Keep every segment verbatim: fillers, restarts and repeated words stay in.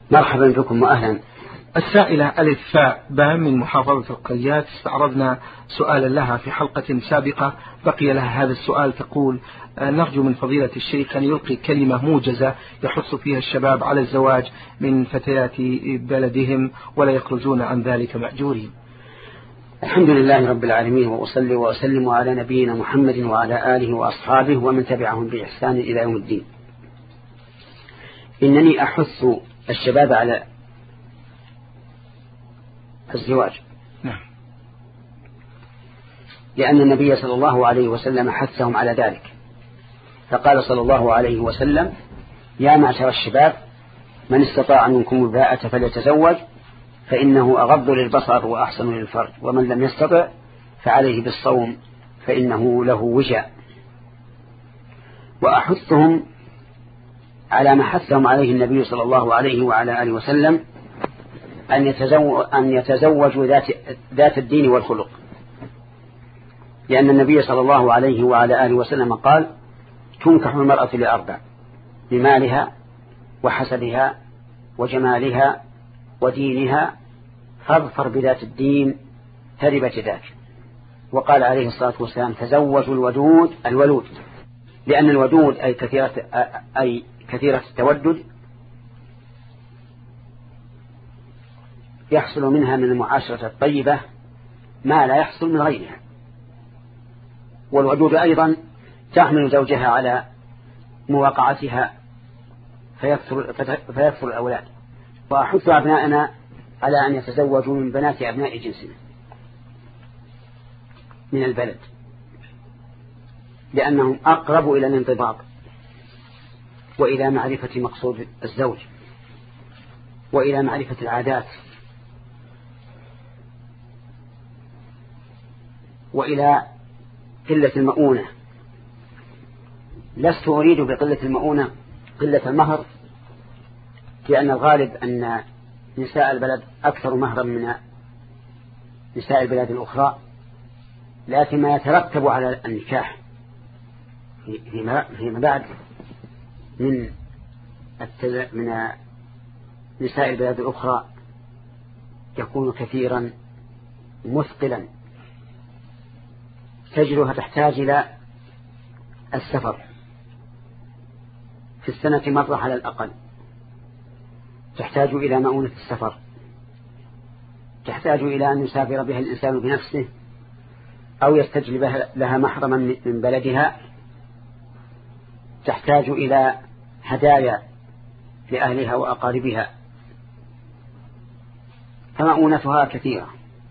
مرحبا بكم وأهلا. السائلة ألف فاء باء من محافظة القريات استعرضنا سؤالا لها في حلقة سابقة بقي لها هذا السؤال. تقول: نرجو من فضيلة الشيخ أن يلقي كلمة موجزة يحث فيها الشباب على الزواج من فتيات بلدهم ولا يخرجون عن ذلك مأجورين. الحمد لله رب العالمين، وأصلي وأسلم على نبينا محمد وعلى آله وأصحابه ومن تبعهم بإحسان إلى يوم الدين. إنني أحث الشباب على الزواج، نعم، لأن النبي صلى الله عليه وسلم حثهم على ذلك، فقال صلى الله عليه وسلم: يا معشر الشباب من استطاع منكم الباءة فليتزوج فإنه أغض للبصر وأحسن للفرج، ومن لم يستطع فعليه بالصوم فإنه له وجاء. وأحثهم على ما حثهم عليه النبي صلى الله عليه وعلى آله وسلم أن يتزوج أن يتزوجوا ذات ذات الدين والخلق، لأن النبي صلى الله عليه وعلى آله وسلم قال: تنكح المرأة لأربع: لمالها وحسبها وجمالها ودينها، فاظفر بذات الدين تربت ذاك. وقال عليه الصلاة والسلام: تزوجوا الودود الولود، لأن الودود أي كثيرة أي كثيرة التودد يحصل منها من المعاشرة الطيبة ما لا يحصل من غيرها، والودود أيضا تحمل زوجها على مواقعتها فيكثر, فيكثر الأولاد. وأحث أبنائنا على أن يتزوجوا من بنات أبناء جنسنا من البلد، لأنهم أقرب إلى الانضباط وإلى معرفة مقصود الزوج وإلى معرفة العادات وإلى قلة المؤونة. لست أريد بقلة المؤونة قلة المهر، لأن الغالب أن نساء البلد أكثر مهرا من نساء البلاد الأخرى، لكن ما يترتب على النكاح فيما بعد من من نساء البلاد الأخرى يكون كثيرا مثقلا، تجرها تحتاج إلى السفر في السنة مرة على الأقل، تحتاج إلى مؤونة السفر، تحتاج إلى أن يسافر بها الإنسان بنفسه أو يستجلب لها محرما من بلدها، تحتاج إلى هدايا لأهلها وأقاربها، فمؤونتها كثيرة.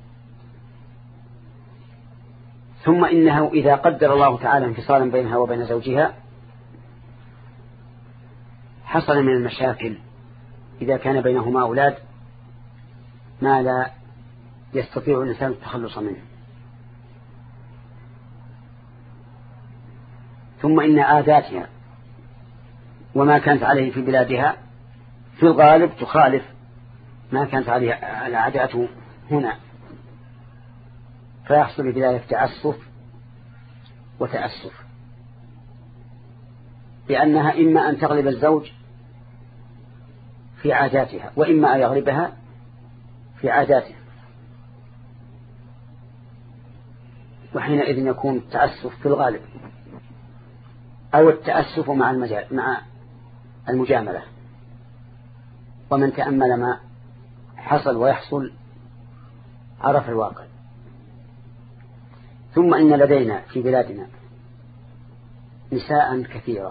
ثم إنه إذا قدر الله تعالى انفصالا بينها وبين زوجها حصل من المشاكل إذا كان بينهما أولاد ما لا يستطيع الإنسان التخلص منه. ثم إن عاداتها وما كانت عليه في بلادها في الغالب تخالف ما كانت عليه عاداته هنا، فيحصل بذلك تعسف وتأسف، لأنها إما أن تغلب الزوج في عاداتها وإما أن يغلبها في عاداته، وحينئذ يكون التأسف في الغالب أو التأسف مع مع المجاملة. ومن تأمل ما حصل ويحصل عرف الواقع. ثم إن لدينا في بلادنا نساء كثيرة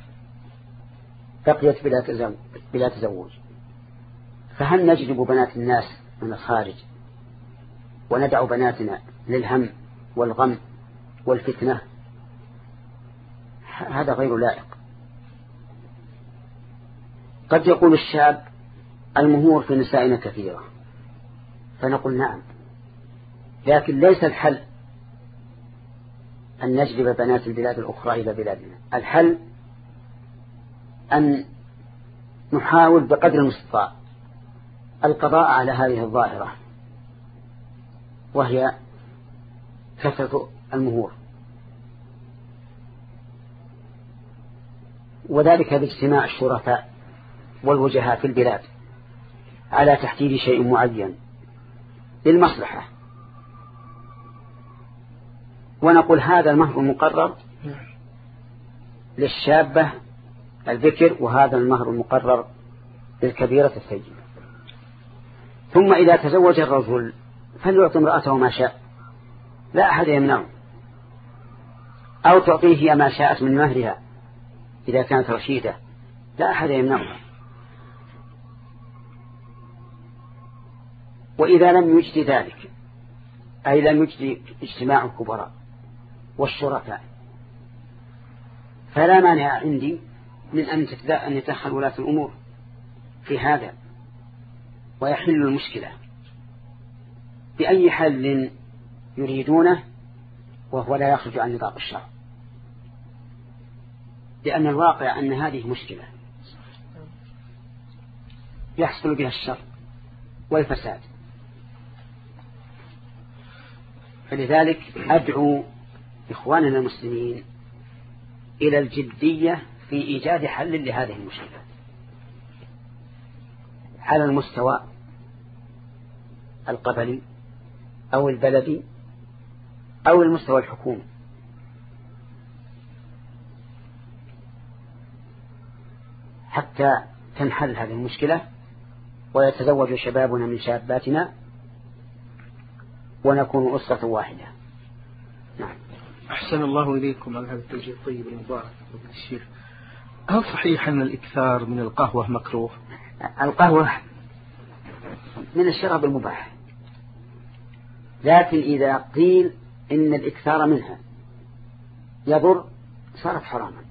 بقيت بلا تزوج، فهل نجلب بنات الناس من الخارج وندع بناتنا للهم والغم والفتنة؟ هذا غير لائق. قد يقول الشاب: المهور في نسائنا كثيرة، فنقول: نعم، لكن ليس الحل أن نجلب بنات البلاد الأخرى إلى بلادنا. الحل أن نحاول بقدر المستطاع القضاء على هذه الظاهرة، وهي كثرة المهور، وذلك باجتماع الشرفاء والوجهاء في البلاد على تحديد شيء معين للمصلحة، ونقول هذا المهر المقرر للشابة الذكر، وهذا المهر المقرر للكبيرة السيدة. ثم إذا تزوج الرجل فليعطي امرأته ما شاء، لا أحد يمنعه، أو تعطيه هي ما شاءت من مهرها إذا كانت رشيدة، لا أحد يمنعه. وإذا لم يجد ذلك، أي لم يجد اجتماع الكبراء والشركاء، فلا مانع عندي من أن يتدخل ولاة الأمور في هذا ويحل المشكلة بأي حل يريدونه، وهو لا يخرج عن نطاق الشرع، لأن الواقع أن هذه مشكلة يحصل بها الشر والفساد. فلذلك أدعو إخواننا المسلمين إلى الجدية في إيجاد حل لهذه المشكلة على المستوى القبلي أو البلدي أو المستوى الحكومي، حتى تنحل هذه المشكلة ويتزوج شبابنا من شاباتنا ونكون أسرة واحدة. نعم. أحسن الله إليكم على هذا التوجيه الطيب المبارك الشيخ. هل صحيح أن الإكثار من القهوة مكروه؟ القهوة من الشراب المباح، لكن إذا قيل إن الإكثار منها يضر صارت حراما،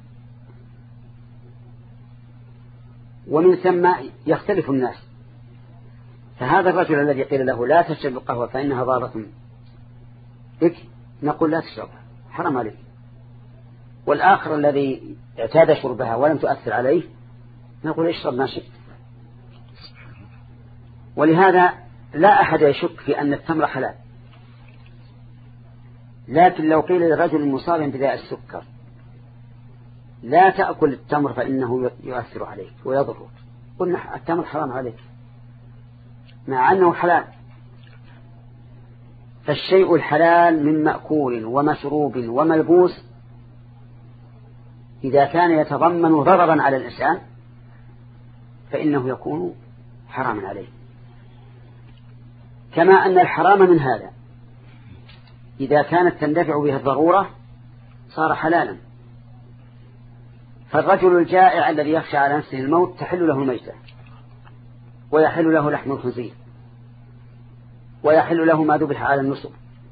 ومن ثم يختلف الناس. فهذا الرجل الذي قيل له لا تشرب القهوة فإنها ضارة بك، نقول لا تشربها حرام عليك، والآخر الذي اعتاد شربها ولم تؤثر عليه نقول اشرب ما شئت. ولهذا لا أحد يشك في أن التمر حلال، لكن لو قيل للرجل المصاب بداء السكر لا تأكل التمر فإنه يؤثر عليك ويضرك، قلنا التمر حرام عليك مع أنه حلال. فالشيء الحلال من مأكول ومشروب وملبوس إذا كان يتضمن ضررا على الإنسان فإنه يكون حراما عليه، كما أن الحرام من هذا إذا كانت تندفع به الضرورة صار حلالا. فالرجل الجائع الذي يخشى على نفسه الموت تحل له الميتة، ويحل له لحم الخنزير، ويحل له ما ذبح على النصب.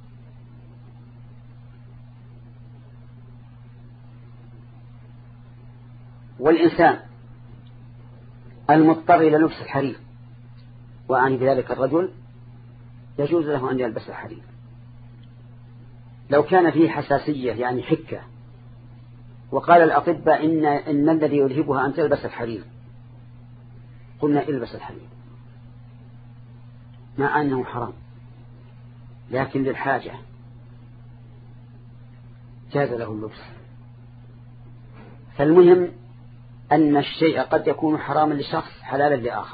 والإنسان المضطر إلى لبس الحرير، وأعني بذلك الرجل، يجوز له أن يلبس الحرير لو كان فيه حساسية يعني حكة، وقال الأطباء إن, إن الذي يذهبها أن تلبس الحرير، قلنا البس الحرير مع أنه حرام، لكن للحاجة جاز له اللبس. فالمهم أن الشيء قد يكون حراما لشخص حلالا لآخر،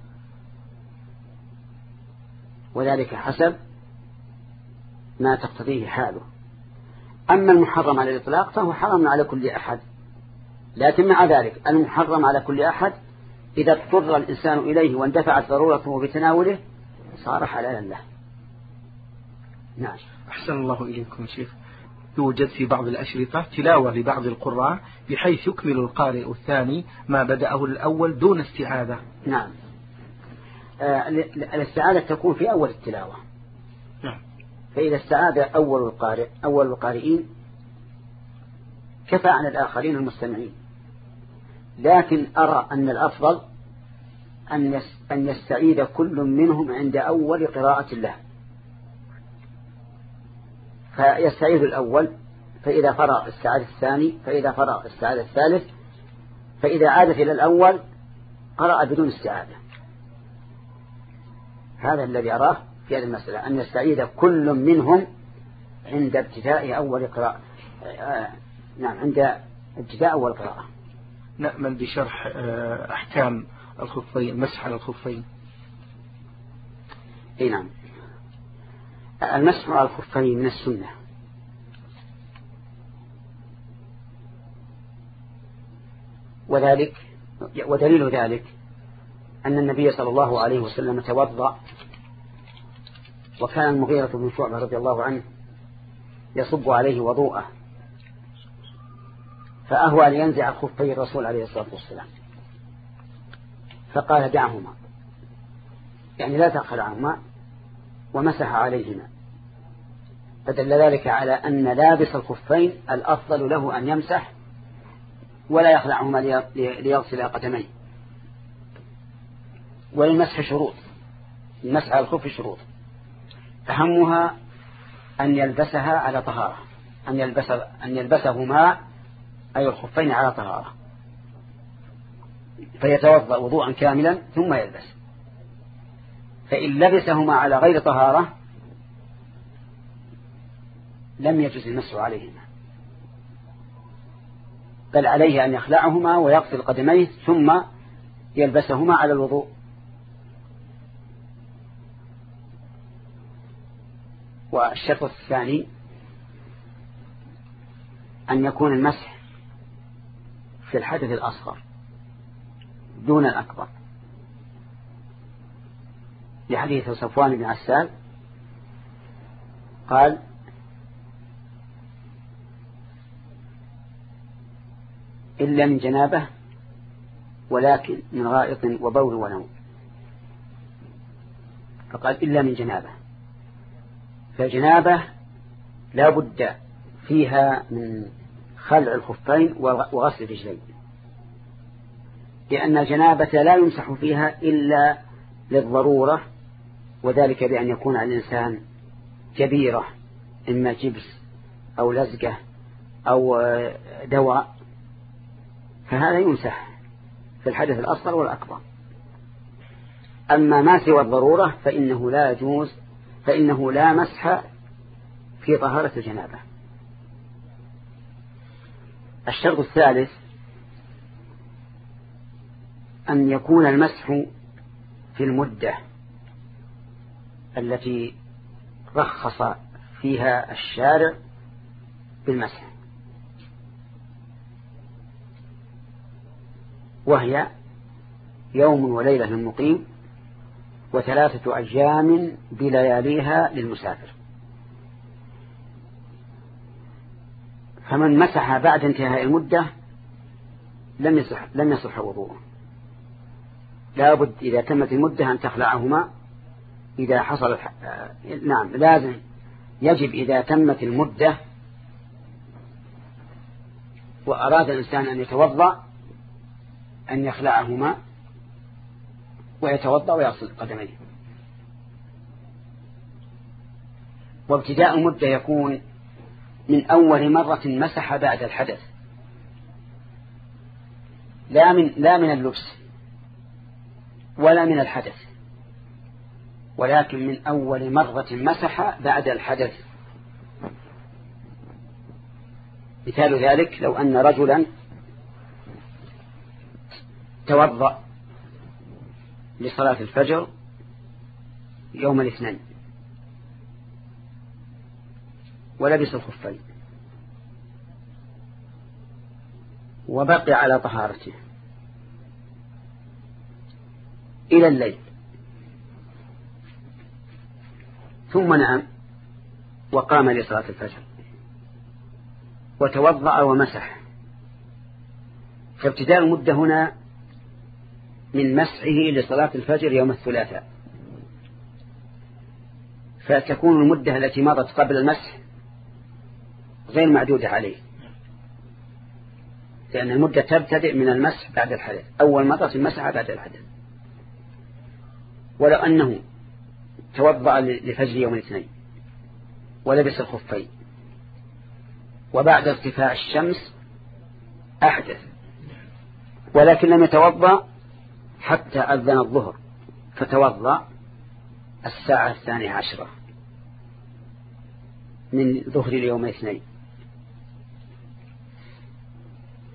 وذلك حسب ما تقتضيه حاله. أما المحرم على الإطلاق فهو حرام على كل أحد، لكن مع ذلك المحرم على كل أحد إذا اضطر الإنسان إليه واندفعت ضرورته بتناوله صار حلالا له. نعم. أحسن الله إليكم شيخ. يوجد في بعض الأشرطة تلاوة لبعض القراء بحيث يكمل القارئ الثاني ما بدأه الأول دون استعادة. نعم. آه الاستعادة تكون في أول التلاوة. نعم. فإذا استعاد أول القارئ أول القارئين كفى عن الآخرين المستمعين، لكن أرى أن الأفضل أن يستعيد كل منهم عند أول قراءة له، فيستعيد الأول، فإذا فرغ استعاد الثاني، فإذا فرغ استعاد الثالث، فإذا عادت إلى الأول قرأ بدون استعادة. هذا الذي أراه في هذه المسألة، أن يستعيد كل منهم عند ابتداء أول قراءة. آه نعم، عند ابتداء أول قراءة. نأمل بشرح أحكام الخفين، مسح على الخفين. اي نعم. المسح على الخفين من السنة، وذلك ودليل ذلك أن النبي صلى الله عليه وسلم توضأ، وكان المغيرة بن شعبة رضي الله عنه يصب عليه وضوءه، فأهوى لينزع خفي الرسول عليه الصلاة والسلام، فقال دعهما، يعني لا تخلعهما، ومسح عليهما، فدل ذلك على أن لابس الخفين الأفضل له أن يمسح ولا يخلعهما ليغسل قدميه. وللمسح شروط، المسح على الخف شروط، أهمها أن يلبسها على طهارة، أن يلبس أن يلبسهما أي الخفين على طهارة، فيتوضأ وضوءا كاملا ثم يلبس. فإن لبسهما على غير طهارة لم يجوز المسح عليهما، بل عليه أن يخلعهما ويغسل قدميه ثم يلبسهما على الوضوء. والشرط الثاني أن يكون المسح في الحدث الأصغر دون الأكبر، لحديث صفوان بن عسال قال إلا من جنابه ولكن من غائط وبول ونوم، فقال إلا من جنابه، فالجنابة لا بد فيها من خلع الخفين وغسل الرجلين، لأن الجنابة لا يمسح فيها إلا للضرورة، وذلك بأن يكون على الإنسان جبيرة، إما جبس أو لزقة أو دواء، فهذا يمسح في الحدث الأصغر والأكبر. أما ما سوى الضرورة فإنه لا يجوز، فإنه لا مسح في طهارة الجنابة. الشرط الثالث أن يكون المسح في المدة التي رخص فيها الشارع بالمسح، وهي يوم وليلة للمقيم وثلاثة أيام بلياليها للمسافر. فمن مسح بعد انتهاء المدة لم يصح لم يصح وضوءه، لابد إذا تمت المدة أن تخلعهما. إذا حصل نعم لازم يجب إذا تمت المدة وأراد الإنسان أن يتوضأ أن يخلعهما ويتوضأ ويغسل قدميه. وابتداء المدة يكون من أول مرة مسح بعد الحدث، لا من لا من اللبس ولا من الحدث، ولكن من أول مرة مسح بعد الحدث. مثال ذلك لو أن رجلا توضأ لصلاة الفجر يوم الاثنين ولبس الخفين وبقي على طهارته إلى الليل، ثم نام وقام لصلاة الفجر وتوضأ ومسح، فابتداء المدة هنا من مسحه لصلاة الفجر يوم الثلاثاء، فتكون المدة التي مضت قبل المسح غير معدودة عليه، لأن المدة تبتدئ من المسح بعد الحدث، أول مرة المسح بعد الحدث. ولو أنه توضأ لفجر يوم الاثنين ولبس الخفين وبعد ارتفاع الشمس أحدث، ولكن لم يتوضأ حتى أذن الظهر، فتوضأ الساعة الثانية عشرة من ظهر اليوم الاثنين،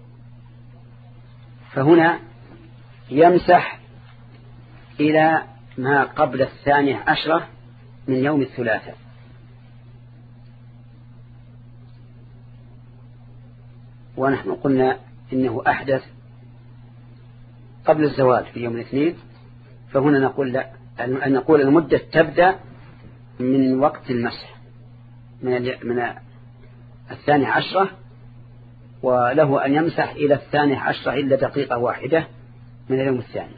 فهنا يمسح إلى ما قبل الثانية عشرة من يوم الثلاثاء. ونحن قلنا إنه أحدث قبل الزواج في يوم الاثنين، فهنا نقول لا، أن نقول المدة تبدأ من وقت المسح من من الثانية عشرة، وله أن يمسح إلى الثانية عشرة إلا دقيقة واحدة من اليوم الثاني.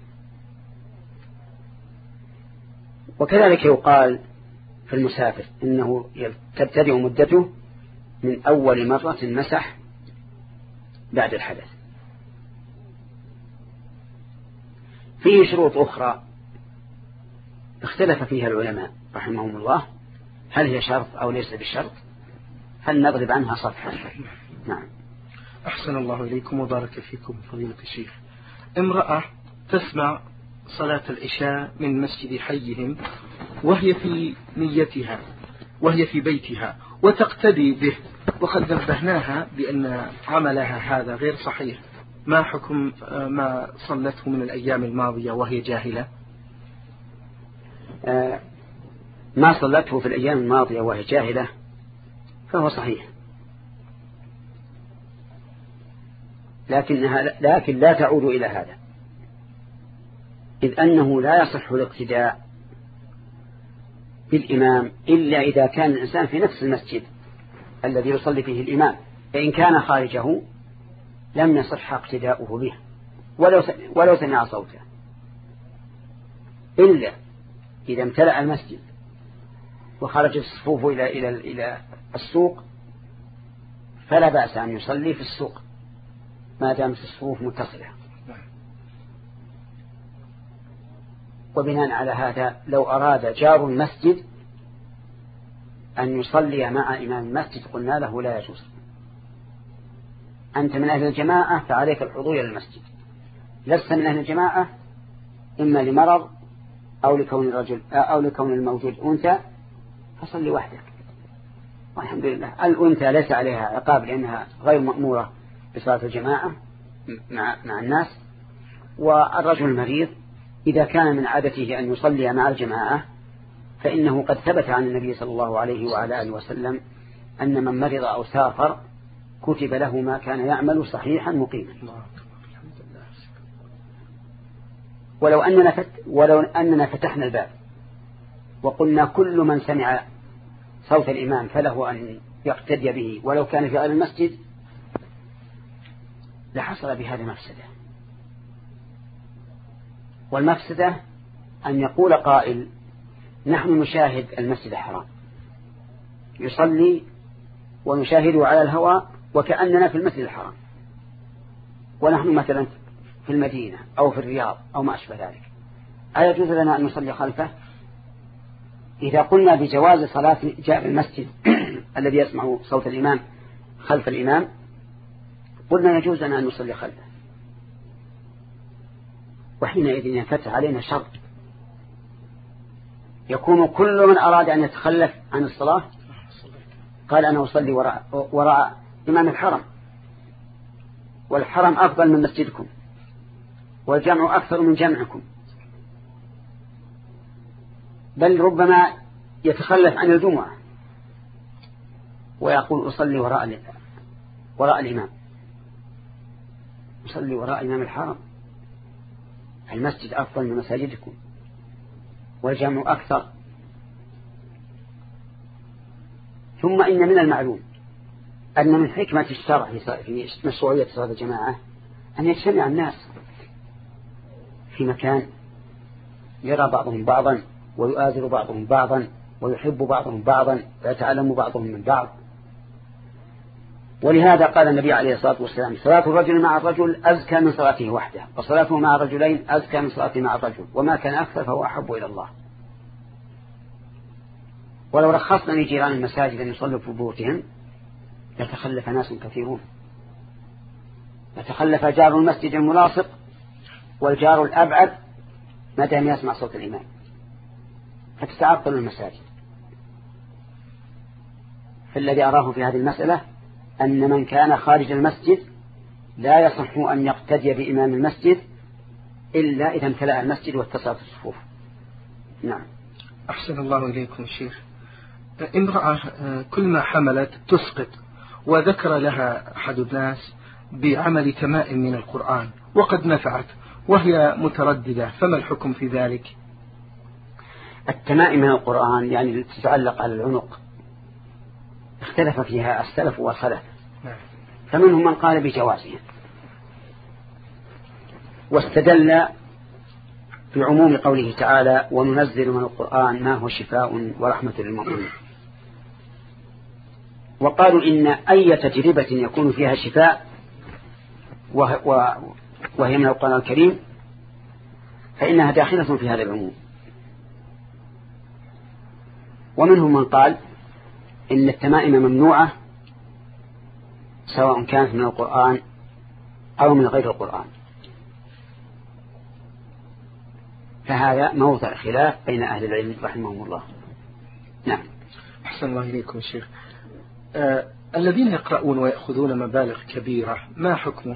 وكذلك يقال في المسافر إنه تبتدئ مدته من أول مرة مسح بعد الحدث. فيه شروط أخرى اختلف فيها العلماء رحمهم الله، هل هي شرط أو ليس بشرط، هل نضرب عنها صفحة. نعم. أحسن الله إليكم وبارك فيكم فضيلة الشيخ. امرأة تسمع صلاة العشاء من مسجد حيهم وهي في نيتها وهي في بيتها وتقتدي به، وقد نبهناها بأن عملها هذا غير صحيح، ما حكم ما صلته من الأيام الماضية وهي جاهلة؟ آه ما صلته في الأيام الماضية وهي جاهلة فهو صحيح، لكنها لكن لا تعود إلى هذا، إذ أنه لا يصح الاقتداء بالإمام إلا إذا كان الإنسان في نفس المسجد الذي يصلي فيه الإمام، فإن كان خارجه لم يصح اقتداؤه به ولو ولو سمع صوته، إلا إذا امتلأ المسجد وخرج الصفوف إلى إلى إلى السوق فلا بأس أن يصلي في السوق ما دامت الصفوف متصلة. وبناء على هذا لو أراد جار المسجد أن يصلي مع إمام المسجد قلنا له لا يجوز، أنت من أهل الجماعة فعليك الحضور إلى المسجد، لست من أهل الجماعة إما لمرض أو لكون الرجل أو لكون الموجود أنثى فصلي وحدك، والحمد لله. الأنثى ليس عليها عقاب لأنها غير مأمورة بصلاة الجماعة مع مع الناس، والرجل المريض إذا كان من عادته أن يصلي مع الجماعة فإنه قد ثبت عن النبي صلى الله عليه وعلى آله وسلم أن من مرض أو سافر كتب له ما كان يعمل صحيحا مقيما. ولو أننا فت ولو أننا فتحنا الباب وقلنا كل من سمع صوت الإمام فله أن يقتدي به ولو كان في غير المسجد لحصل بهذا مفسدة، والمفسدة أن يقول قائل نحن نشاهد المسجد الحرام يصلي ونشاهده على الهواء وكأننا في المسجد الحرام، ونحن مثلا في المدينة أو في الرياض أو ما أشبه ذلك، أيجوز لنا أن نصلي خلفه؟ إذا قلنا بجواز صلاة جاء المسجد الذي يسمع صوت الإمام خلف الإمام قلنا يجوز لنا أن نصلي خلفه، وحينئذ ينفتح علينا شرط يكون كل من أراد أن يتخلف عن الصلاة قال أنا أصلي وراء, وراء إمام الحرم، والحرم أفضل من مسجدكم والجمع أكثر من جمعكم، بل ربما يتخلف عن الجمعة ويقول أصلي وراء وراء الإمام، أصلي وراء إمام الحرم، المسجد أفضل من مساجدكم والجمع أكثر. ثم إن من المعلوم أن من حكمة الشرع في مشروعية صلاة الجماعة أن يجتمع الناس في مكان يرى بعضهم بعضا ويؤازر بعضهم بعضا ويحب بعضهم بعضا ويتعلم بعضهم من بعض. ولهذا قال النبي عليه الصلاة والسلام صلاة الرجل مع الرجل أزكى من صلاته وحده، وصلاته مع الرجلين أزكى من صلاته مع الرجل، وما كان أكثر فهو أحب إلى الله. ولو رخصنا لجيران المساجد أن يصلوا في بيوتهم يتخلف ناس كثيرون، يتخلف جار المسجد الملاصق والجار الأبعد ما دام يسمع صوت الإمام فتتعطل المساجد. فالذي أراه في هذه المسألة أن من كان خارج المسجد لا يصح أن يقتدي بإمام المسجد إلا إذا امتلأ المسجد واتصلت الصفوف. نعم. أحسن الله إليكم شيخ. امرأة كل ما حملت تسقط، وذكر لها أحد الناس بعمل تمائم من القرآن وقد نفعت وهي مترددة، فما الحكم في ذلك؟ التمائم من القرآن يعني تتعلق على العنق اختلف فيها السلف والخلف، فمنهم من قال بجوازها واستدل بعموم قوله تعالى وننزل من القرآن ما هو شفاء ورحمة للمؤمنين، وقالوا إن أي تجربة يكون فيها شفاء وهي من القرآن الكريم فإنها داخلة في هذا العموم. ومنهم من قال إن التمائم ممنوعة سواء كانت من القرآن أو من غير القرآن، فهذا موضع خلاف بين أهل العلم رحمهم الله. نعم. أحسن الله إليكم شيخ. آه الذين يقرؤون ويأخذون مبالغ كبيرة ما حكمه؟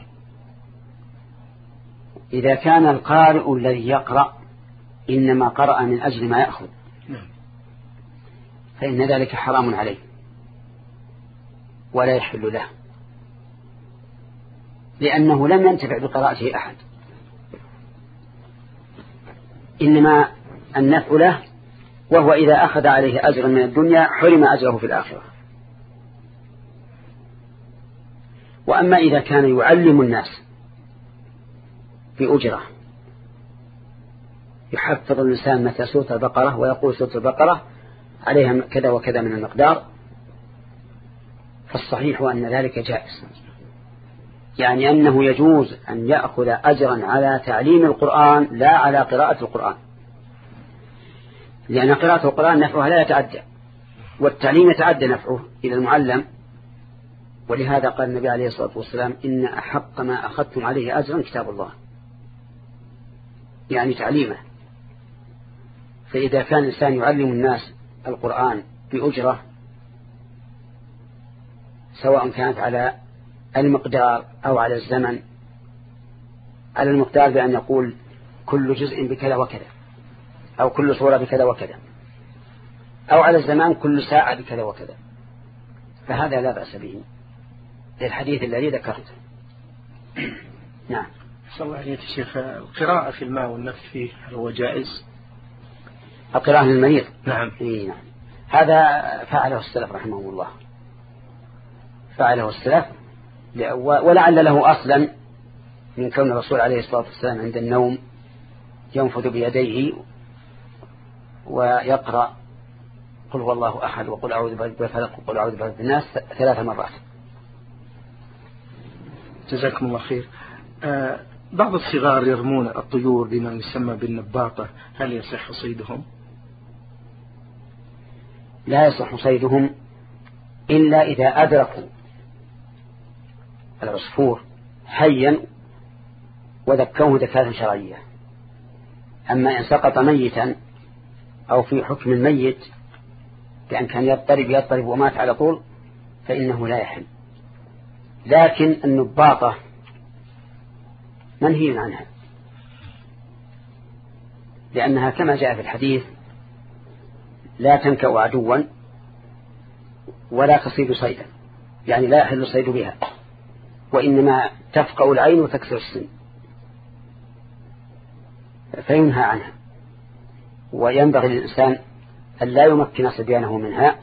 إذا كان القارئ الذي يقرأ إنما قرأ من أجل ما يأخذ فإن ذلك حرام عليه ولا يحل له، لأنه لم ينتفع بقراءته أحد، إنما النفع له، وهو إذا أخذ عليه أجرا من الدنيا حرم أجره في الآخرة. وأما إذا كان يعلم الناس بأجرة، يحفظ الإنسان متى سورة البقرة ويقول سورة البقرة عليها كذا وكذا من المقدار، فالصحيح أن ذلك جائز، يعني أنه يجوز أن يأخذ أجرا على تعليم القرآن لا على قراءة القرآن، لأن قراءة القرآن نفعها لا يتعدى، والتعليم يتعدى نفعه إلى المعلم. ولهذا قال النبي عليه الصلاة والسلام إن أحق ما أخذتم عليه أجرا كتاب الله، يعني تعليمه. فإذا كان الإنسان يعلم الناس القرآن بأجرة سواء كانت على المقدار أو على الزمن، على المقدار بأن يقول كل جزء بكذا وكذا، أو كل صورة بكذا وكذا، أو على الزمان كل ساعة بكذا وكذا، فهذا لا بأس به للحديث الذي ذكرته. نعم. صلى الله عليه الشيخ. القراءة في الماء والنفس فيه هو جائز؟ القراءة للمريض؟ نعم. إيه نعم. هذا فعله السلف رحمه الله، فعله السلف، ولعل له أصلا من كون الرسول عليه الصلاة والسلام عند النوم ينفذ بيديه ويقرأ قل هو الله أحد وقل أعوذ برب الفلق وقل أعوذ برب الناس ثلاث مرات. جزاكم الله خير. آه بعض الصغار يرمون الطيور بما يسمى بالنباطة، هل يصح صيدهم؟ لا يصح صيدهم إلا إذا أدركوا العصفور حيا وذكوه ذكاة شرعية. أما إن سقط ميتا أو في حكم الميت بأن كان يضطرب يضطرب ومات على طول فإنه لا يحل. لكن النباطة منهي عنها، لأنها كما جاء في الحديث لا تنكأ عدوا ولا تصيد صيدا، يعني لا يحل الصيد بها، وإنما تفقأ العين وتكسر السن، فينهى عنها. وينبغي للإنسان أن لا يمكن صبيانه منها،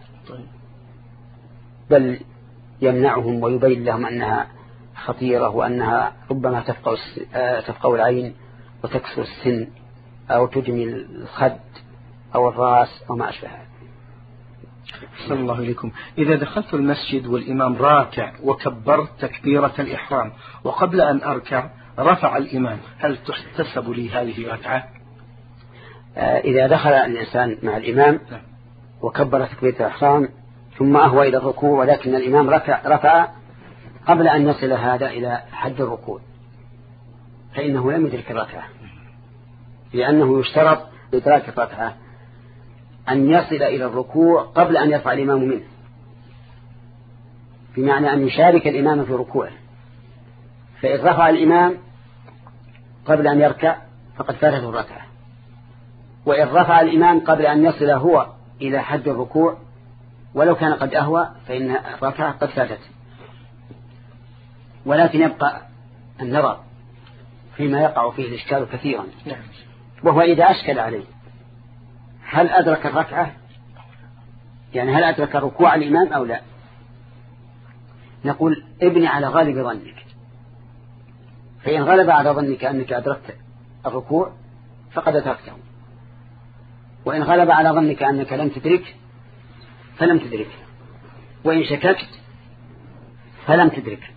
بل يمنعهم ويبين لهم أنها خطيرة وأنها ربما تفقأ تفقأ العين وتكسر السن أو تجمي الخد أو الرأس أو ما أشبه. صلى الله عليكم. إذا دخلت المسجد والإمام راكع وكبرت تكبيرة الإحرام وقبل أن أركع رفع الإمام، هل تحتسب لي هذه ركعة؟ إذا دخل الإنسان مع الإمام وكبر تكبيرة الإحرام ثم أهوى إلى الركوع ولكن الإمام رفع, رفع قبل أن يصل هذا إلى حد الركوع فإنه لم يدرك الركعة، لأنه يشترط لإدراك الركعة أن يصل إلى الركوع قبل أن يرفع الإمام منه، بمعنى أن يشارك الإمام في ركوعه. فإن رفع الإمام قبل أن يركع فقد فاتته الركعة، وإن رفع الإمام قبل أن يصل هو إلى حد الركوع ولو كان قد أهوى فإن الركعة قد فاتت. ولكن يبقى النظر فيما يقع فيه الإشكال كثيرا، وهو إذا أشكل عليه هل أدرك الركعة، يعني هل أدرك ركوع الإمام أو لا؟ نقول ابني على غالب ظنك، فإن غلب على ظنك أنك أدركت الركوع فقد أدركته، وإن غلب على ظنك أنك لم تدرك فلم تدرك، وإن شككت فلم تدرك.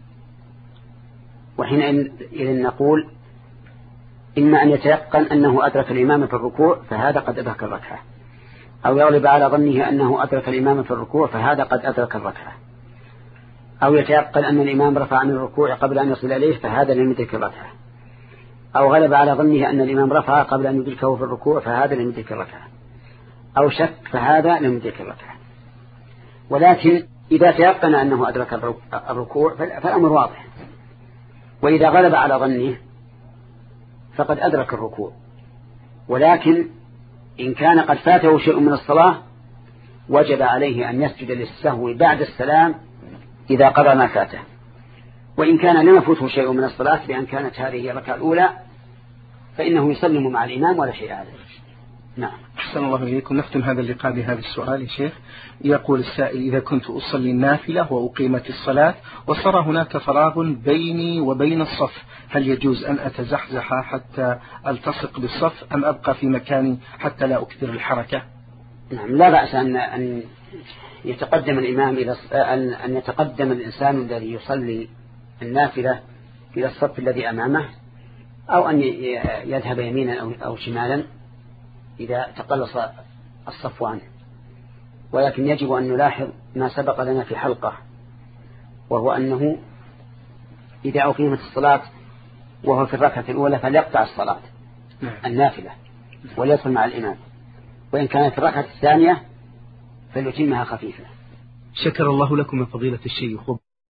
وحينئذ نقول إما أن يتيقن أنه أدرك الإمام في الركوع فهذا قد أدرك الركعة، أو يغلب على ظنه أنه أدرك الإمام في الركوع فهذا قد أدرك الركعة، أو يتيقن أن الإمام رفع من الركوع قبل أن يصل إليه فهذا لم يدرك الركعة، أو غلب على ظنه أن الإمام رفع قبل أن يدركه في الركوع فهذا لم يدرك الركعة، أو شك فهذا لم يدرك الركعة. ولكن إذا تيقن أنه أدرك الركوع فالأمر واضح، وإذا غلب على ظنه فقد أدرك الركوع، ولكن إن كان قد فاته شيء من الصلاة وجب عليه أن يسجد للسهو بعد السلام إذا قضى ما فاته، وإن كان لم يفوته شيء من الصلاة بأن كانت هذه الركعة الأولى فإنه يسلم مع الإمام ولا شيء عليه. نعم. أحسن الله إليكم. نختم هذا اللقاء بهذا السؤال يا شيخ. يقول السائل: إذا كنت أصلي النافلة وأقيمت الصلاة وصار هناك فراغ بيني وبين الصف، هل يجوز أن أتزحزح حتى ألتصق بالصف أم أبقى في مكاني حتى لا أكثر الحركة؟ نعم، لا بأس أن أن يتقدم الإمام إلى أن أن يتقدم الإنسان الذي يصلي النافلة إلى الصف الذي أمامه، أو أن يذهب يمينا أو شمالا إذا تقلص الصف عنه. ولكن يجب أن نلاحظ ما سبق لنا في حلقة، وهو أنه إذا أقيمت الصلاة وهو في الركعة الأولى فليقطع الصلاة النافلة وليدخل مع الإمام، وإن كانت في الركعة الثانية فليتمها خفيفة. شكر الله لكم من فضيلة الشيخ.